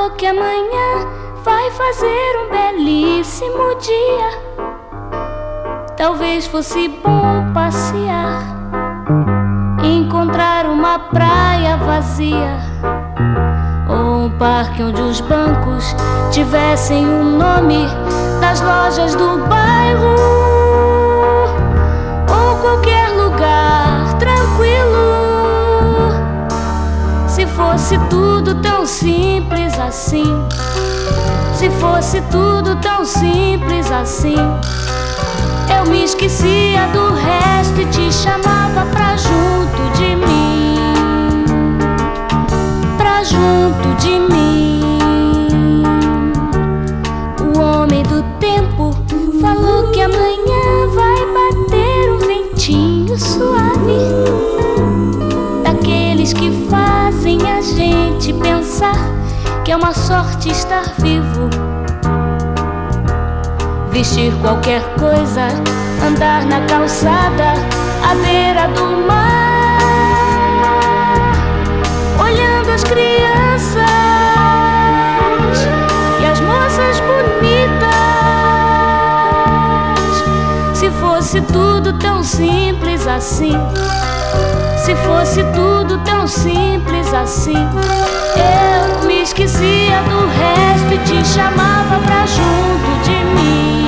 falou que amanhã vai fazer um belíssimo dia. Talvez fosse bom passear, encontrar uma praia vazia, ou um parque onde os bancos tivessem o nome das lojas do bairro, ou qualquer lugar tranquilo. Se fosse tudo tão simples assim, se fosse tudo tão simples assim, eu me esquecia do resto e te chamava pra junto de mim, pra junto de mim. O homem do tempo falou que amanhã vai bater um ventinho suave, daqueles que fazem a gente pensar que é uma sorte estar vivo. Vestir qualquer coisa, andar na calçada à beira do mar, olhando as crianças e as moças bonitas. Se fosse tudo tão simples assim, se fosse tudo tão simples assim, eu me esquecia do resto e te chamava pra junto de mim.